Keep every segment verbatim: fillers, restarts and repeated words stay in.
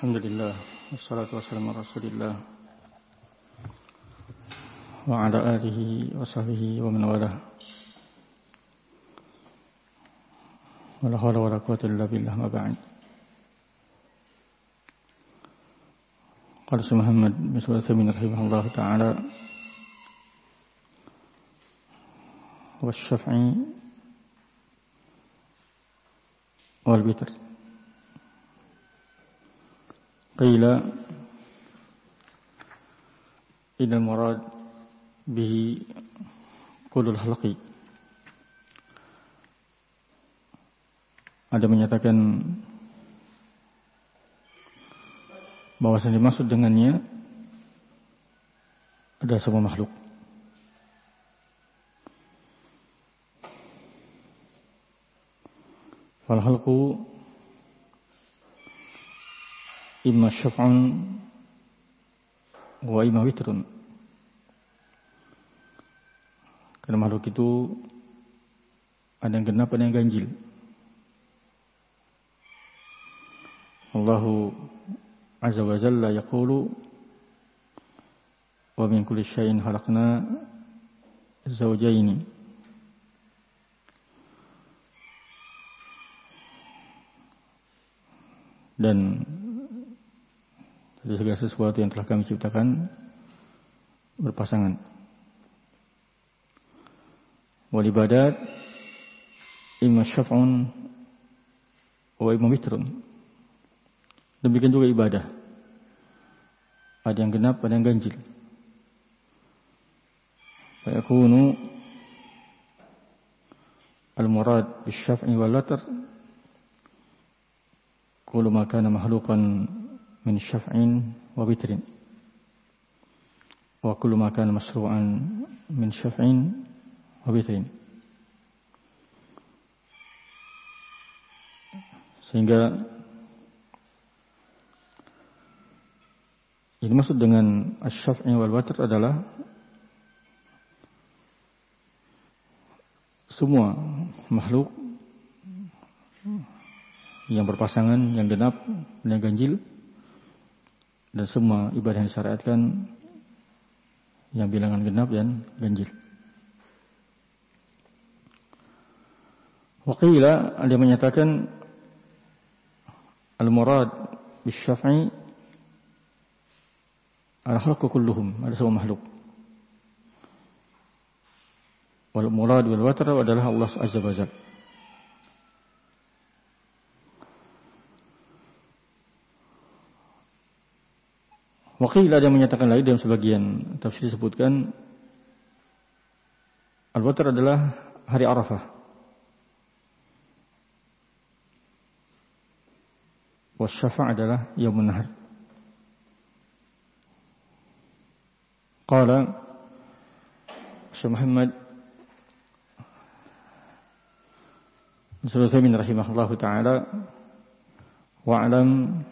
Alhamdulillah, wassalatu wassalamu ala Rasulillah wa ala alihi wa sahbihi wa man walah. Wala hawla wala quwwata illa billah, ma ba'd. Qala Muhammad bin Shalih Al-Utsaimin rahimahullah ta'ala wasyaf'i wal witr. Qila inal murad bihi qulul halqi. Ada menyatakan bahwasanya dimaksud dengannya ada semua makhluk. Fal halqu imma syaf'un wa imma witrun. Karena makhluk itu ada yang genap, ada yang ganjil. Allahu azza wa jalla yaqulu wa min kulli syai'in khalaqna zawjaini. Dan dari segala sesuatu yang telah kami ciptakan berpasangan. Wal ibadat imma syaf'un wa imma witrun. Demikian juga ibadah. Ada yang genap, ada yang ganjil. Fa yakunu al-murad bisyaf'i wal watr kullu ma kana makhluqan min syaf'in wa witrin wa kullu ma kana masru'an min syaf'in wa witrin. Sehingga ini maksud dengan asy-syaf'i wal watr adalah semua makhluk yang berpasangan, yang genap, yang ganjil, dan semua ibadah yang disyariatkan yang bilangan genap dan ganjil. Waqila, ada yang menyatakan al-murad bisyaf'i al-khalqu kulluhum, ada semua makhluk. Wal murad wal watr adalah Allah azza wa jalla. Waqil ada yang menyatakan lain, dalam sebagian tafsir disebutkan Al-Watr adalah hari Arafah. Wasyafa' adalah Yaumun Nahar. Qala Syekh Muhammad bin Shalih Al-Utsaimin rahimahullahu ta'ala wa'lam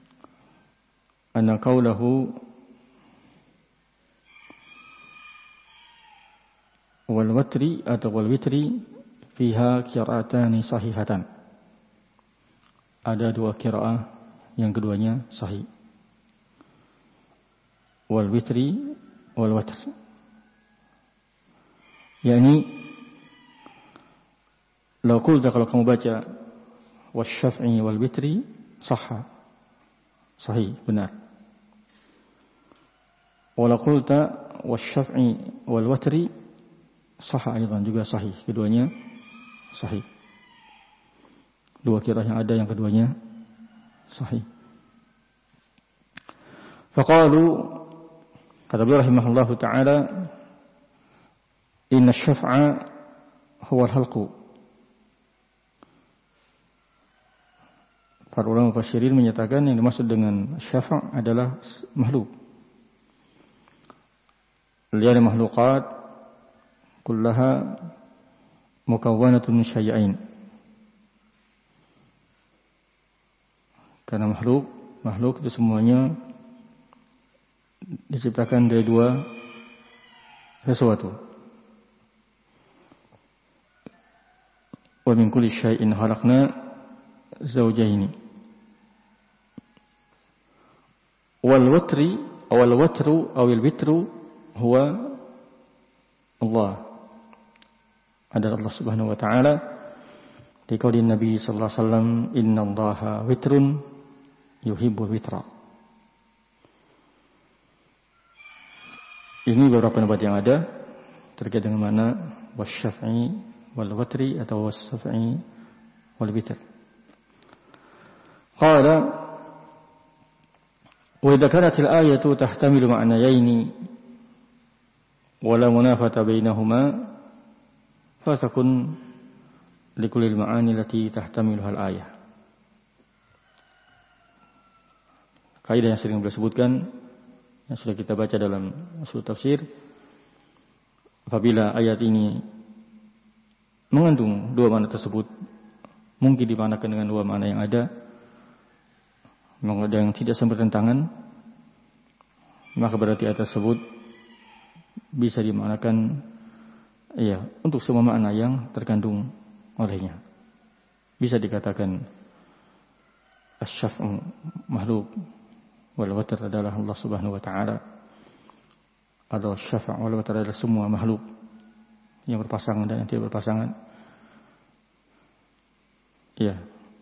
anna qawlahu wal watri atau wal witri fiha qira'atani sahihatan. Ada dua qiraah yang keduanya sahih. Wal witri wal watr. Yani law qulta, kalau kamu baca wasyaf'i wal witri sahha, sahih, benar. Wala qulta wasyaf'i wal watri sahha aidan, juga sahih, keduanya sahih. Dua qiraah yang ada yang keduanya sahih. Faqalu, kata beliau rahimahullahu ta'ala, inna syaf'a huwa al-halqu. Para ulama mufassirin menyatakan yang dimaksud dengan syafa' adalah makhluk. Lian makhluqat kullaha mukawwanatun min syai'ain. Karena makhluk, makhluk itu semuanya diciptakan dari dua sesuatu. Wa min kulli syai'in khalaqna zawjaini. wal watri wal watru awil witru huwa Allah, adalah Allah Subhanahu wa taala. Di qaulin Nabi sallallahu alaihi wasallam, innallaha witrun yuhibbul witra. Ini beberapa pendapat yang ada terkait dengan mana wasyaf'i wal watri atau wasyaf'i wal witr. Qala wa idza kanat al-ayatu tahtamilu ma'nayaini wa la munafata bainahuma fatakun likulli al-ma'ani allati tahtamiluha al-ayah. Kaidah yang sering beliau sebutkan yang sudah kita baca dalam usul tafsir, apabila ayat ini mengandung dua makna tersebut, mungkin dimaknakan dengan dua makna yang ada, maka yang tidak saling bertentangan, maka berarti ayat tersebut bisa dimaknakan ya untuk semua makna yang terkandung olehnya. Bisa dikatakan asy-syaf'u makhluk wal watr adalah Allah Subhanahu wa taala, atau syafa' wal watr adalah semua makhluk yang berpasangan dan yang tidak berpasangan. Ya.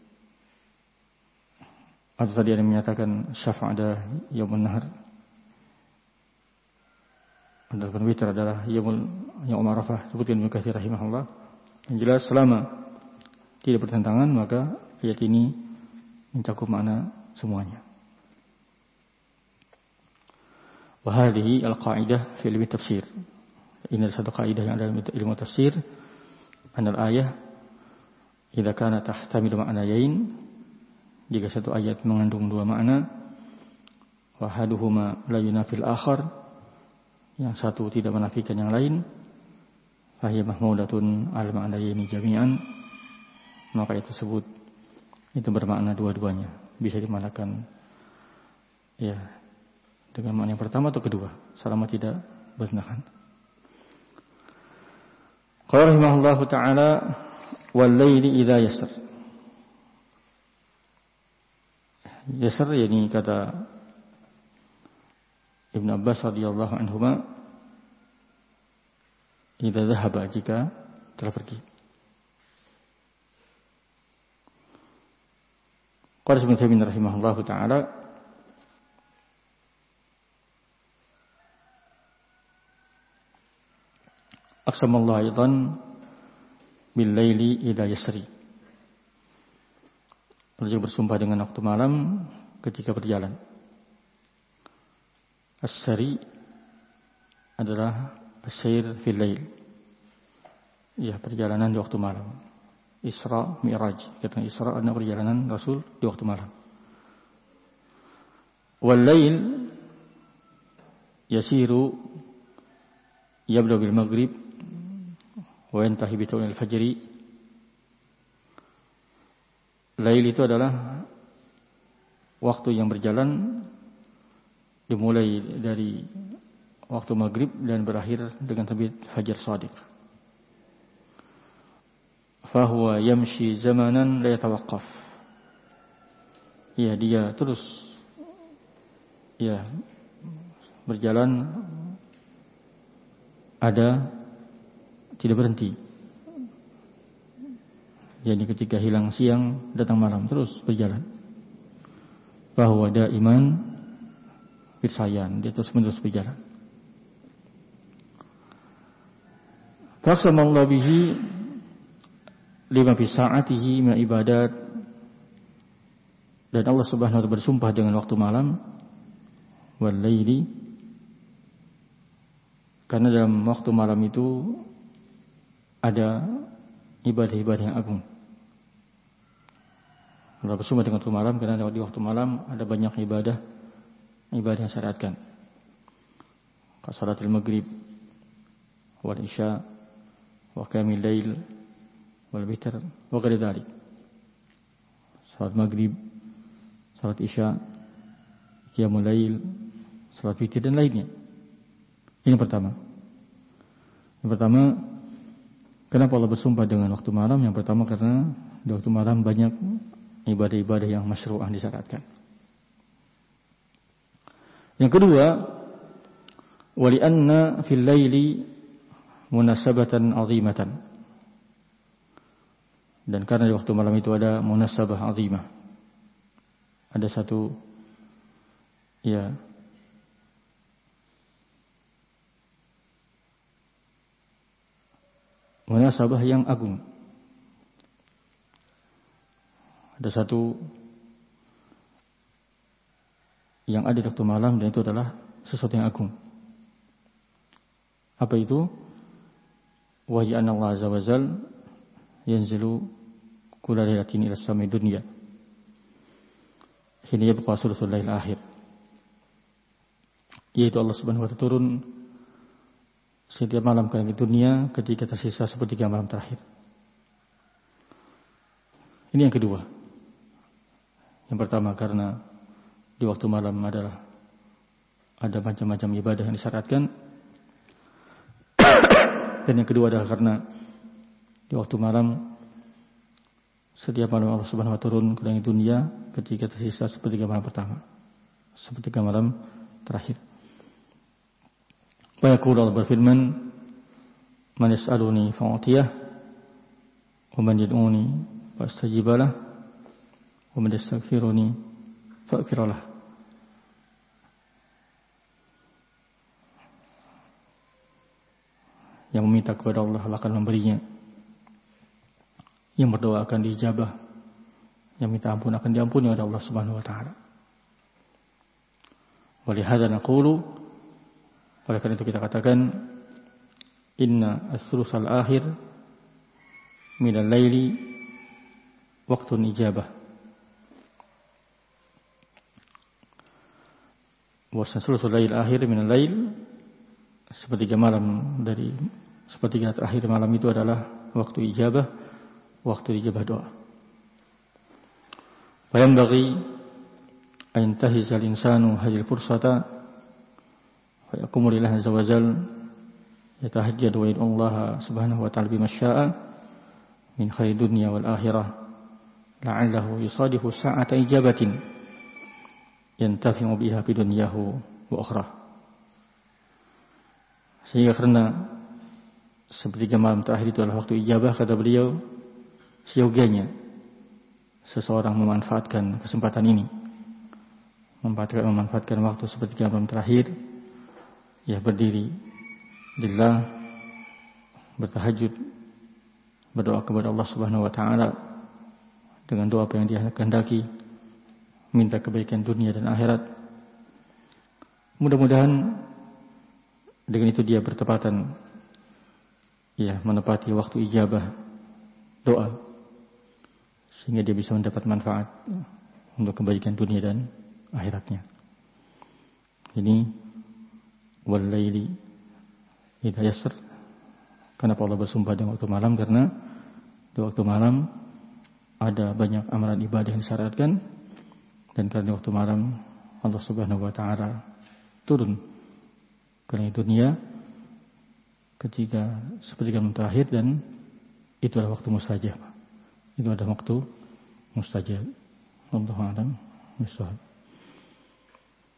Atau tadi ada yang menyatakan syafa' adalah yaumul nahar, adapun witr adalah yaumul yaum arafah. Sebutkan Ibnu Katsir rahimahullah. Yang jelas selama tidak bertentangan maka ayat ini mencakup makna semuanya. Wa hadhihi al-qa'idah fi ilmi tafsir. Ini adalah satu kaidah yang ada dalam ilmu tafsir. Anal ayah idza kana tahtamilu ma'nayain, jika satu ayat mengandung dua makna, wa haduhuma la yunafil akhar, yang satu tidak menafikan yang lain, fa hiya mahmudatun al ma'nayaini jami'an, maka itu tersebut itu bermakna dua-duanya, bisa dimaknakan ya dengan makna yang pertama atau kedua selama tidak bertentangan. Qala rahimahullahu ta'ala wal laili idza yasr. Yasr yakni kata Ibnu Abbas radhiyallahu anhuma, idza dhahaba, jika telah pergi. Qala Ibnu Taimiyah rahimahullahu ta'ala aqsamallahu aidan bil laili idza yasri. Allah juga bersumpah dengan waktu malam ketika berjalan. As-sari adalah as-sair fil lail, ya perjalanan di waktu malam. Isra Mi'raj, kata Isra adalah perjalanan Rasul di waktu malam. Wal lail yasiru yabda bil maghrib wa yantahi bi tawil fajri. Lail itu adalah waktu yang berjalan dimulai dari waktu maghrib dan berakhir dengan terbit fajar shadiq. Fahuwa yamshi zamanan la yatawaqqaf. Ya, dia terus ya berjalan, ada tidak berhenti. Jadi ketika hilang siang datang malam, terus berjalan. Fahuwa daiman birsayan, dia terus menerus berjalan. Faqsamallahu bihi lima fi sa'atihi min ibadat, dan Allah Subhanahu wa taala bersumpah dengan waktu malam wal laili, karena dalam waktu malam itu ada ibadah-ibadah yang agung. Allah bersumpah dengan waktu malam karena di waktu malam ada banyak ibadah ibadah yang syariatkan. Salatul maghrib wal isya wa qiyamul lail wal witr wa ghairi dzalik. Salat maghrib, salat isya, qiyamul lail, salat witir dan lainnya. Ini pertama. Yang pertama, kenapa Allah bersumpah dengan waktu malam? Yang pertama karena di waktu malam banyak ibadah-ibadah yang masyru'ah disyaratkan. Yang kedua, wali anna fil laili munasabatan 'azimatan. Dan karena di waktu malam itu ada munasabah 'azimah. Ada satu ya munasabah yang agung. Ada satu yang ada di waktu malam dan itu adalah sesuatu yang agung. Apa itu? Wa ya Allah azza wa jalla yanzilu kulla lailatin ila samai dunya. Hina yabqa sulusul lail akhir. Yaitu Allah Subhanahu wa taala turun setiap malam ke langit dunia ketika tersisa sepertiga malam terakhir. Ini yang kedua. Yang pertama karena di waktu malam adalah ada macam-macam ibadah yang disyaratkan. Dan yang kedua adalah karena di waktu malam setiap malam Allah Subhanahu wa taala turun ke langit dunia ketika tersisa sepertiga malam pertama, sepertiga malam terakhir. Wa yaqulu Allah berfirman, "Man yas'aluni fa'atiyah, wa man yad'uni fastajib lah, wa man yastaghfiruni fa'ghfir lah." Yang meminta kepada Allah, Allah akan memberinya. Yang berdoa akan diijabah. Yang minta ampun akan diampuni oleh Allah Subhanahu wa taala. Walihada naqulu, oleh karena itu kita katakan, inna as-sulusal akhir minal laili waqtun ijabah. Wa as-sulusul lail akhir minal lail, sepertiga malam dari sepertiga terakhir malam itu adalah waktu ijabah, waktu ijabah doa. Fa yanbaghi an yantahiza al-insanu hadhihi al-fursata fa yaqumu lillahi azza wa jalla yatahajjad wa yad'u Allah subhanahu wa ta'ala bima syaa min khairi dunya wal akhirah la'allahu yusadifu sa'ata ijabatin yantafi'u biha fi dunyahu wa akhirah. Sehingga karena sepertiga malam terakhir itu adalah waktu ijabah, kata beliau, seyogianya seseorang memanfaatkan kesempatan ini, memanfaatkan, memanfaatkan waktu sepertiga malam terakhir, ya berdiri lillah, bertahajud, berdoa kepada Allah Subhanahu wa taala dengan doa apa yang dia kehendaki, minta kebaikan dunia dan akhirat. Mudah-mudahan dengan itu dia bertepatan ya menepati waktu ijabah doa sehingga dia bisa mendapat manfaat untuk kebaikan dunia dan akhiratnya. Ini wal laili idza yasr. Kenapa Allah bersumpah dengan waktu malam? Karena di waktu malam ada banyak amalan ibadah yang disyaratkan, dan karena di waktu malam Allah Subhanahu wa taala turun ke dunia ketika sepertiga malam terakhir, dan itu adalah waktu mustajab. Itu adalah waktu mustajab. Wallahu a'lam bishawab.